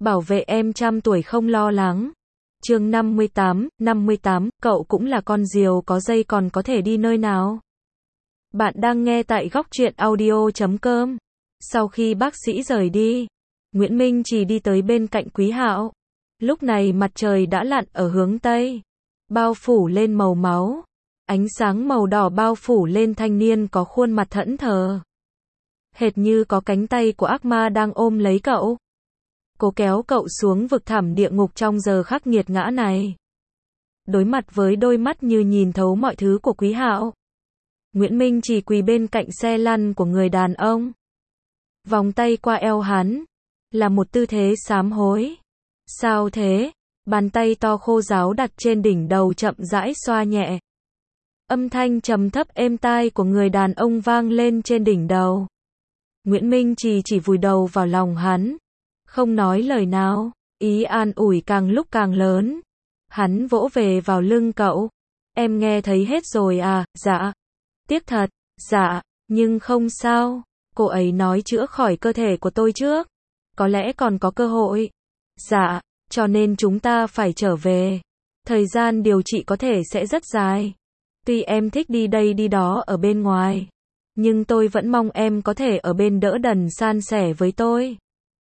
Bảo vệ em trăm tuổi không lo lắng. Chương 58, cậu cũng là con diều có dây còn có thể đi nơi nào? Bạn đang nghe tại Góc Truyện Audio.com. Sau khi bác sĩ rời đi, Nguyễn Minh Trì đi tới bên cạnh Quý Hạo. Lúc này mặt trời đã lặn ở hướng Tây, bao phủ lên màu máu. Ánh sáng màu đỏ bao phủ lên thanh niên có khuôn mặt thẫn thờ. Hệt như có cánh tay của ác ma đang ôm lấy cậu. Cố kéo cậu xuống vực thẳm địa ngục trong giờ khắc nghiệt ngã này. Đối mặt với đôi mắt như nhìn thấu mọi thứ của Quý Hạo, Nguyễn Minh Trì quỳ bên cạnh xe lăn của người đàn ông. Vòng tay qua eo hắn, là một tư thế sám hối. Sao thế? Bàn tay to khô ráo đặt trên đỉnh đầu chậm rãi xoa nhẹ. Âm thanh trầm thấp êm tai của người đàn ông vang lên trên đỉnh đầu. Nguyễn Minh Trì chỉ vùi đầu vào lòng hắn, không nói lời nào, ý an ủi càng lúc càng lớn. Hắn vỗ về vào lưng cậu. Em nghe thấy hết rồi à? Dạ. Tiếc thật. Dạ, nhưng không sao. Cô ấy nói chữa khỏi cơ thể của tôi trước. Có lẽ còn có cơ hội. Dạ, cho nên chúng ta phải trở về. Thời gian điều trị có thể sẽ rất dài. Tuy em thích đi đây đi đó ở bên ngoài, nhưng tôi vẫn mong em có thể ở bên đỡ đần san sẻ với tôi.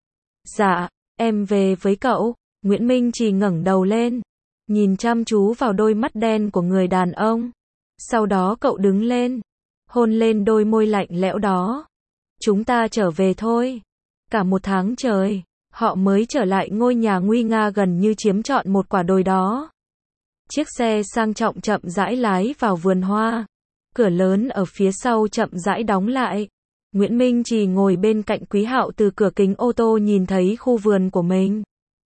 Dạ, em về với cậu. Nguyễn Minh Trì ngẩng đầu lên, nhìn chăm chú vào đôi mắt đen của người đàn ông. Sau đó cậu đứng lên, hôn lên đôi môi lạnh lẽo đó. Chúng ta trở về thôi. Cả một tháng trời, họ mới trở lại ngôi nhà nguy nga gần như chiếm trọn một quả đồi đó. Chiếc xe sang trọng chậm rãi lái vào vườn hoa. Cửa lớn ở phía sau chậm rãi đóng lại. Nguyễn Minh Trì ngồi bên cạnh Quý Hạo, từ cửa kính ô tô nhìn thấy khu vườn của mình.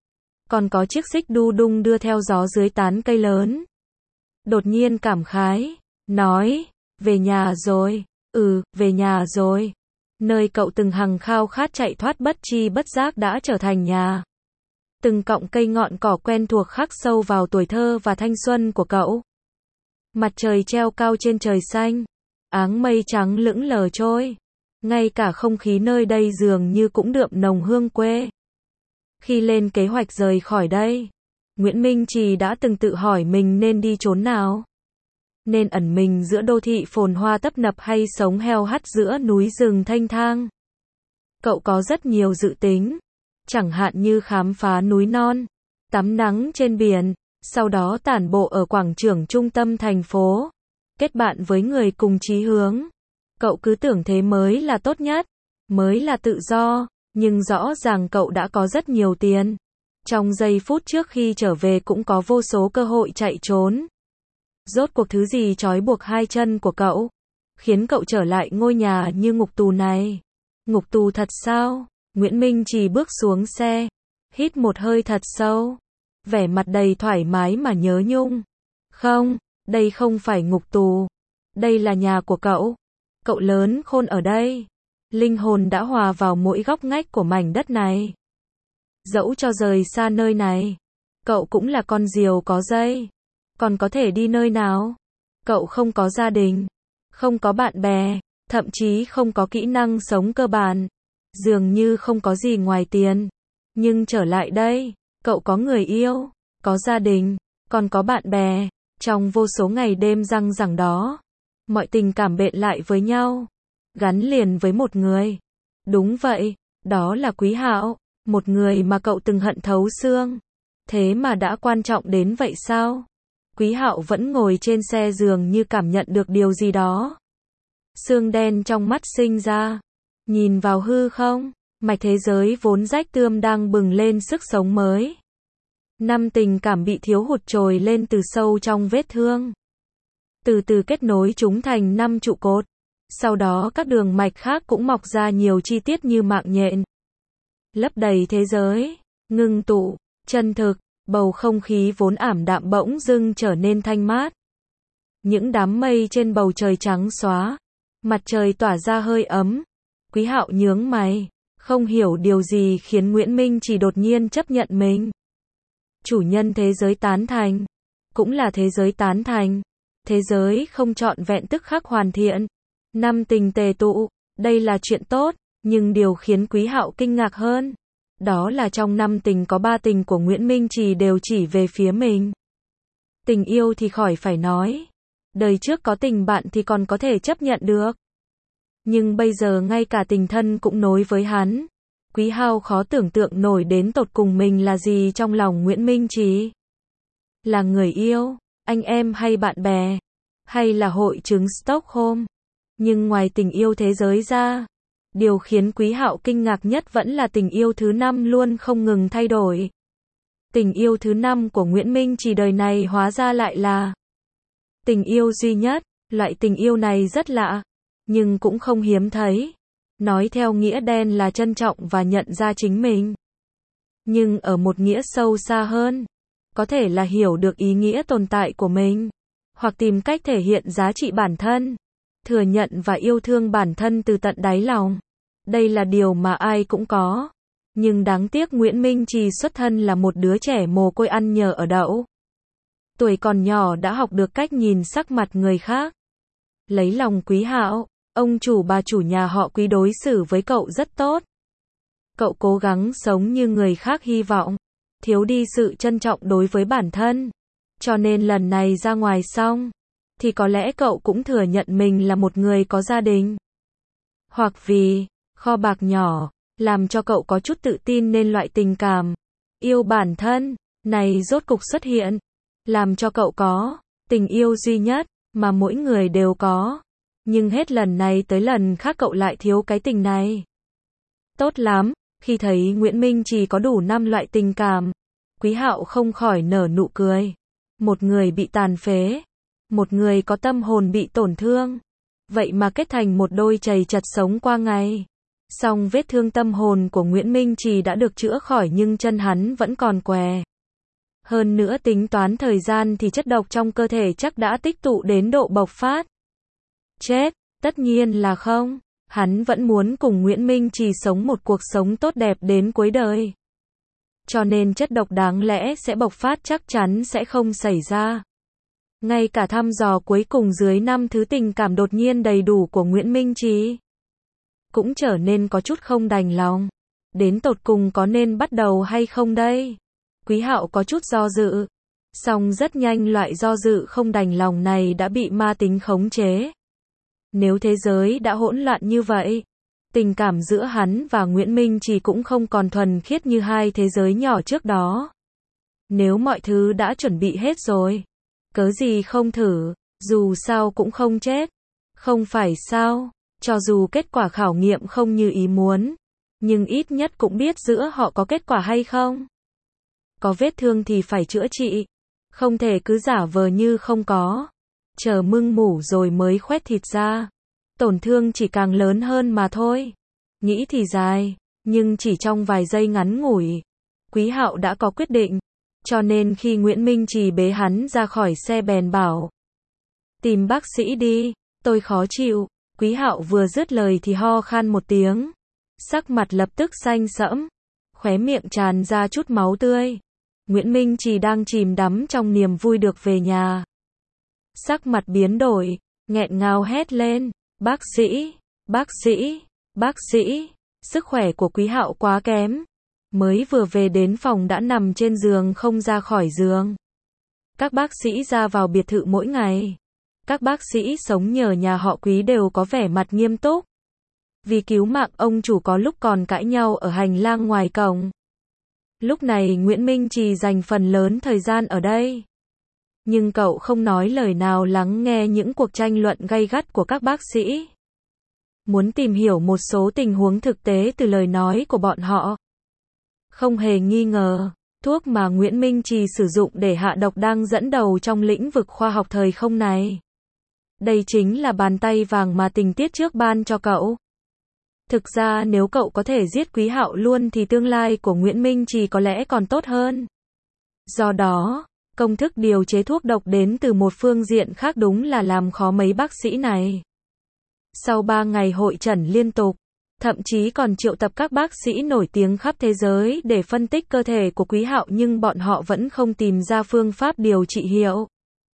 Còn có chiếc xích đu đung đưa theo gió dưới tán cây lớn. Đột nhiên cảm khái, nói, về nhà rồi. Về nhà rồi. Nơi cậu từng hằng khao khát chạy thoát bất chi bất giác đã trở thành nhà. Từng cọng cây ngọn cỏ quen thuộc khắc sâu vào tuổi thơ và thanh xuân của cậu. Mặt trời treo cao trên trời xanh, áng mây trắng lững lờ trôi. Ngay cả không khí nơi đây dường như cũng đượm nồng hương quê. Khi lên kế hoạch rời khỏi đây, Nguyễn Minh Trì đã từng tự hỏi mình nên đi chốn nào. Nên ẩn mình giữa đô thị phồn hoa tấp nập hay sống heo hắt giữa núi rừng thanh thang. Cậu có rất nhiều dự tính, chẳng hạn như khám phá núi non, tắm nắng trên biển, sau đó tản bộ ở quảng trường trung tâm thành phố, kết bạn với người cùng chí hướng. Cậu cứ tưởng thế mới là tốt nhất, mới là tự do, nhưng rõ ràng cậu đã có rất nhiều tiền. Trong giây phút trước khi trở về cũng có vô số cơ hội chạy trốn. Rốt cuộc thứ gì trói buộc hai chân của cậu, khiến cậu trở lại ngôi nhà như ngục tù này? Ngục tù thật sao? Nguyễn Minh Trì bước xuống xe, hít một hơi thật sâu, vẻ mặt đầy thoải mái mà nhớ nhung. Không, đây không phải ngục tù. Đây là nhà của cậu. Cậu lớn khôn ở đây. Linh hồn đã hòa vào mỗi góc ngách của mảnh đất này. Dẫu cho rời xa nơi này, cậu cũng là con diều có dây. Còn có thể đi nơi nào? Cậu không có gia đình, không có bạn bè, thậm chí không có kỹ năng sống cơ bản. Dường như không có gì ngoài tiền. Nhưng trở lại đây, cậu có người yêu, có gia đình, còn có bạn bè. Trong vô số ngày đêm răng rẳng đó, mọi tình cảm bện lại với nhau, gắn liền với một người. Đúng vậy, đó là Quý Hạo, một người mà cậu từng hận thấu xương. Thế mà đã quan trọng đến vậy sao? Quý Hạo vẫn ngồi trên xe dường như cảm nhận được điều gì đó. Sương đen trong mắt sinh ra. Nhìn vào hư không, mạch thế giới vốn rách tươm đang bừng lên sức sống mới. Năm tình cảm bị thiếu hụt trồi lên từ sâu trong vết thương. Từ từ kết nối chúng thành 5 trụ cột. Sau đó các đường mạch khác cũng mọc ra nhiều chi tiết như mạng nhện. Lấp đầy thế giới, ngưng tụ, chân thực, bầu không khí vốn ảm đạm bỗng dưng trở nên thanh mát. Những đám mây trên bầu trời trắng xóa, mặt trời tỏa ra hơi ấm. Quý Hạo nhướng mày, không hiểu điều gì khiến Nguyễn Minh Trì đột nhiên chấp nhận mình. Chủ nhân thế giới tán thành, cũng là thế giới tán thành. Thế giới không trọn vẹn tức khắc hoàn thiện. Năm tình tề tụ, đây là chuyện tốt, nhưng điều khiến Quý Hạo kinh ngạc hơn, Đó là trong 5 tình có 3 tình của Nguyễn Minh Trì đều chỉ về phía mình. Tình yêu thì khỏi phải nói. Đời trước có tình bạn thì còn có thể chấp nhận được. Nhưng bây giờ ngay cả tình thân cũng nối với hắn. Quý Hao khó tưởng tượng nổi đến tột cùng mình là gì trong lòng Nguyễn Minh Trì. Là người yêu, anh em hay bạn bè, hay là hội chứng Stockholm. Nhưng ngoài tình yêu thế giới ra, điều khiến Quý Hạo kinh ngạc nhất vẫn là tình yêu thứ 5 luôn không ngừng thay đổi. Tình yêu thứ 5 của Nguyễn Minh Trì đời này hóa ra lại là tình yêu duy nhất. Loại tình yêu này rất lạ, nhưng cũng không hiếm thấy. Nói theo nghĩa đen là trân trọng và nhận ra chính mình. Nhưng ở một nghĩa sâu xa hơn, có thể là hiểu được ý nghĩa tồn tại của mình, hoặc tìm cách thể hiện giá trị bản thân, thừa nhận và yêu thương bản thân từ tận đáy lòng. Đây là điều mà ai cũng có. Nhưng đáng tiếc Nguyễn Minh Trì xuất thân là một đứa trẻ mồ côi ăn nhờ ở đậu. Tuổi còn nhỏ đã học được cách nhìn sắc mặt người khác. Lấy lòng Quý Hạo, ông chủ bà chủ nhà họ Quý đối xử với cậu rất tốt. Cậu cố gắng sống như người khác hy vọng, thiếu đi sự trân trọng đối với bản thân. Cho nên lần này ra ngoài xong, thì có lẽ cậu cũng thừa nhận mình là một người có gia đình. Hoặc vì kho bạc nhỏ làm cho cậu có chút tự tin nên loại tình cảm yêu bản thân này rốt cục xuất hiện, làm cho cậu có tình yêu duy nhất mà mỗi người đều có. Nhưng hết lần này tới lần khác cậu lại thiếu cái tình này. Tốt lắm, khi thấy Nguyễn Minh Trì có đủ 5 loại tình cảm, Quý Hạo không khỏi nở nụ cười. Một người bị tàn phế, một người có tâm hồn bị tổn thương, vậy mà kết thành một đôi chầy chật sống qua ngày. Song vết thương tâm hồn của Nguyễn Minh Trì đã được chữa khỏi nhưng chân hắn vẫn còn què. Hơn nữa tính toán thời gian thì chất độc trong cơ thể chắc đã tích tụ đến độ bộc phát. Chết, tất nhiên là không. Hắn vẫn muốn cùng Nguyễn Minh Trì sống một cuộc sống tốt đẹp đến cuối đời. Cho nên chất độc đáng lẽ sẽ bộc phát chắc chắn sẽ không xảy ra. Ngay cả thăm dò cuối cùng dưới 5 thứ tình cảm đột nhiên đầy đủ của Nguyễn Minh Trì cũng trở nên có chút không đành lòng. Đến tột cùng có nên bắt đầu hay không đây? Quý Hạo có chút do dự. Song rất nhanh loại do dự không đành lòng này đã bị ma tính khống chế. Nếu thế giới đã hỗn loạn như vậy, tình cảm giữa hắn và Nguyễn Minh Trì cũng không còn thuần khiết như hai thế giới nhỏ trước đó. Nếu mọi thứ đã chuẩn bị hết rồi, cớ gì không thử, dù sao cũng không chết. Không phải sao, cho dù kết quả khảo nghiệm không như ý muốn, nhưng ít nhất cũng biết giữa họ có kết quả hay không. Có vết thương thì phải chữa trị, không thể cứ giả vờ như không có, chờ mưng mủ rồi mới khoét thịt ra. Tổn thương chỉ càng lớn hơn mà thôi. Nghĩ thì dài, nhưng chỉ trong vài giây ngắn ngủi, Quý Hạo đã có quyết định. Cho nên khi Nguyễn Minh Trì bế hắn ra khỏi xe bèn bảo: tìm bác sĩ đi, tôi khó chịu. Quý Hạo vừa dứt lời thì ho khan một tiếng. Sắc mặt lập tức xanh sẫm, khóe miệng tràn ra chút máu tươi. Nguyễn Minh Trì đang chìm đắm trong niềm vui được về nhà. Sắc mặt biến đổi, nghẹn ngào hét lên: bác sĩ, bác sĩ, bác sĩ. Sức khỏe của Quý Hạo quá kém. Mới vừa về đến phòng đã nằm trên giường không ra khỏi giường. Các bác sĩ ra vào biệt thự mỗi ngày. Các bác sĩ sống nhờ nhà họ Quý đều có vẻ mặt nghiêm túc. Vì cứu mạng ông chủ có lúc còn cãi nhau ở hành lang ngoài cổng. Lúc này Nguyễn Minh Trì dành phần lớn thời gian ở đây. Nhưng cậu không nói lời nào lắng nghe những cuộc tranh luận gay gắt của các bác sĩ. Muốn tìm hiểu một số tình huống thực tế từ lời nói của bọn họ. Không hề nghi ngờ, thuốc mà Nguyễn Minh Trì sử dụng để hạ độc đang dẫn đầu trong lĩnh vực khoa học thời không này. Đây chính là bàn tay vàng mà tình tiết trước ban cho cậu. Thực ra nếu cậu có thể giết Quý Hạo luôn thì tương lai của Nguyễn Minh Trì có lẽ còn tốt hơn. Do đó, công thức điều chế thuốc độc đến từ một phương diện khác đúng là làm khó mấy bác sĩ này. Sau 3 ngày hội chẩn liên tục, thậm chí còn triệu tập các bác sĩ nổi tiếng khắp thế giới để phân tích cơ thể của Quý Hạo nhưng bọn họ vẫn không tìm ra phương pháp điều trị hiệu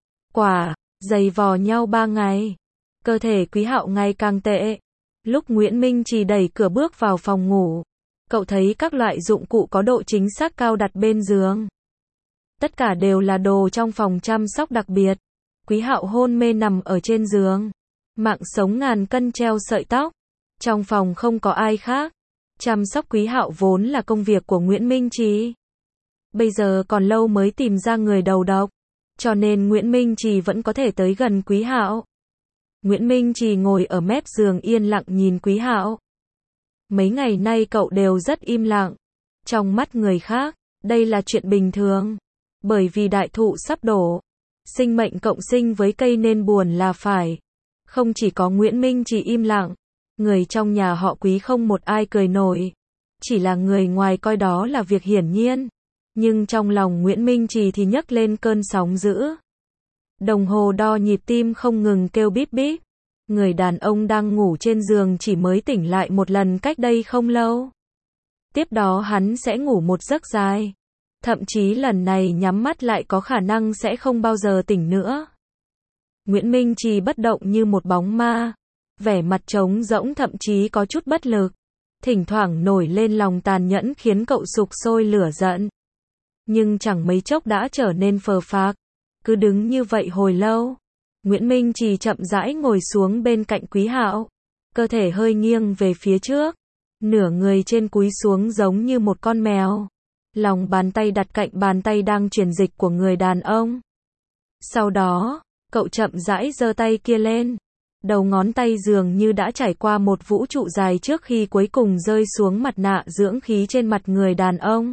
quả. Giày vò nhau 3 ngày, cơ thể Quý Hạo ngày càng tệ. Lúc Nguyễn Minh Trì đẩy cửa bước vào phòng ngủ, Cậu thấy các loại dụng cụ có độ chính xác cao đặt bên giường. Tất cả đều là đồ trong phòng chăm sóc đặc biệt. Quý Hạo hôn mê nằm ở trên giường. Mạng sống ngàn cân treo sợi tóc. Trong phòng không có ai khác. Chăm sóc Quý Hạo vốn là công việc của Nguyễn Minh Trì. Bây giờ còn lâu mới tìm ra người đầu độc. Cho nên Nguyễn Minh Trì vẫn có thể tới gần Quý Hạo. Nguyễn Minh Trì ngồi ở mép giường yên lặng nhìn Quý Hạo. Mấy ngày nay cậu đều rất im lặng. Trong mắt người khác, đây là chuyện bình thường. Bởi vì đại thụ sắp đổ. Sinh mệnh cộng sinh với cây nên buồn là phải. Không chỉ có Nguyễn Minh Trì im lặng. Người trong nhà họ Quý không một ai cười nổi. Chỉ là người ngoài coi đó là việc hiển nhiên. Nhưng trong lòng Nguyễn Minh Trì thì nhấc lên cơn sóng dữ. Đồng hồ đo nhịp tim không ngừng kêu bíp bíp. Người đàn ông đang ngủ trên giường chỉ mới tỉnh lại một lần cách đây không lâu. Tiếp đó hắn sẽ ngủ một giấc dài. Thậm chí lần này nhắm mắt lại có khả năng sẽ không bao giờ tỉnh nữa. Nguyễn Minh Trì bất động như một bóng ma. Vẻ mặt trống rỗng thậm chí có chút bất lực. Thỉnh thoảng nổi lên lòng tàn nhẫn khiến cậu sục sôi lửa giận. Nhưng chẳng mấy chốc đã trở nên phờ phạc. Cứ đứng như vậy hồi lâu. Nguyễn Minh Trì chậm rãi ngồi xuống bên cạnh Quý Hạo. Cơ thể hơi nghiêng về phía trước. Nửa người trên cúi xuống giống như một con mèo. Lòng bàn tay đặt cạnh bàn tay đang truyền dịch của người đàn ông. Sau đó, cậu chậm rãi giơ tay kia lên. Đầu ngón tay dường như đã trải qua một vũ trụ dài trước khi cuối cùng rơi xuống mặt nạ dưỡng khí trên mặt người đàn ông.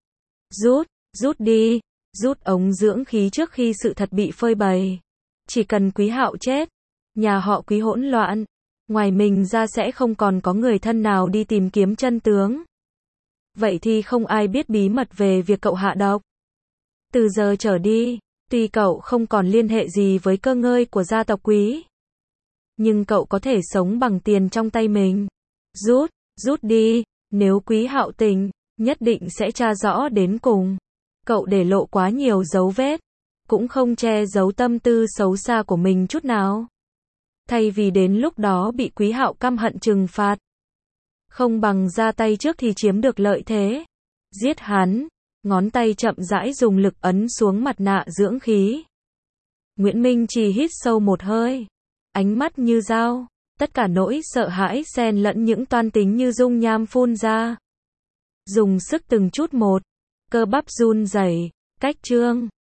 Rút đi, rút ống dưỡng khí trước khi sự thật bị phơi bày. Chỉ cần Quý Hạo chết, nhà họ Quý hỗn loạn, ngoài mình ra sẽ không còn có người thân nào đi tìm kiếm chân tướng. Vậy thì không ai biết bí mật về việc cậu hạ độc. Từ giờ trở đi, tuy cậu không còn liên hệ gì với cơ ngơi của gia tộc Quý, nhưng cậu có thể sống bằng tiền trong tay mình. Rút đi, nếu Quý Hạo tỉnh, nhất định sẽ tra rõ đến cùng. Cậu để lộ quá nhiều dấu vết, cũng không che giấu tâm tư xấu xa của mình chút nào. Thay vì đến lúc đó bị Quý Hạo căm hận trừng phạt, không bằng ra tay trước thì chiếm được lợi thế. Giết hắn, ngón tay chậm rãi dùng lực ấn xuống mặt nạ dưỡng khí. Nguyễn Minh Trì hít sâu một hơi, ánh mắt như dao, tất cả nỗi sợ hãi xen lẫn những toan tính như dung nham phun ra. Dùng sức từng chút một, cơ bắp run rẩy, cách chương